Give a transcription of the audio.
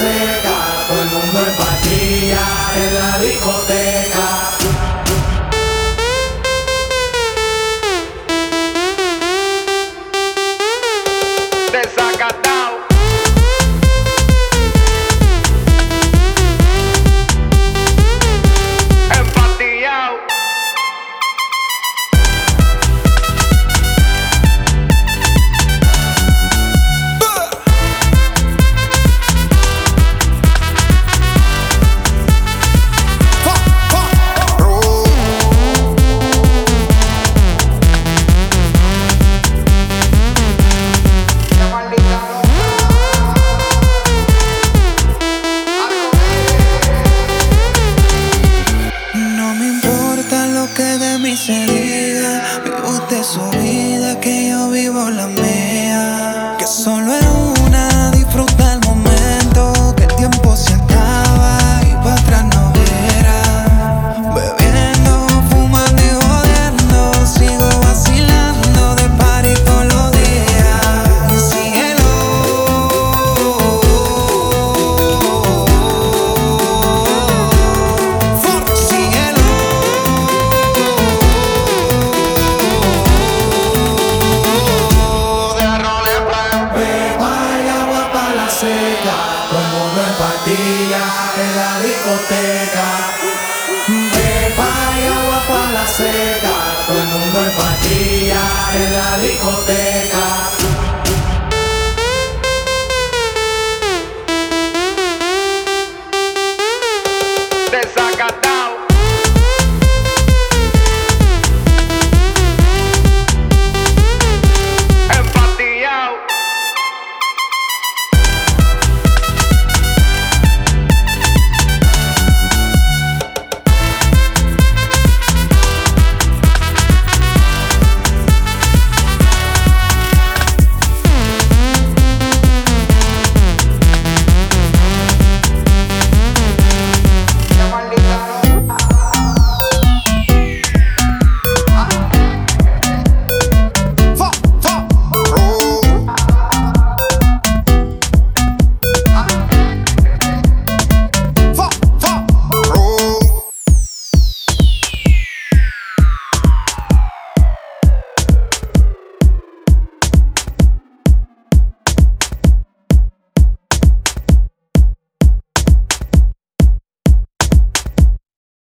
seca, todo el mundo en pastilla en la discoteca. Desacatado. Empatillao. No me importa lo que de mí se diga, vive usted su vida, que yo vivo la mía. Que solo es una, disfruta el momento, que el tiempo se acaba y para atrás no verá. Bebiendo, fumando y jodiendo, sigo vacilando de party todos los días. Síguelo. Seca, todo el mundo en pastilla en la discoteca. Pepa y agua pa' la seca, todo el mundo en pastilla en la discoteca.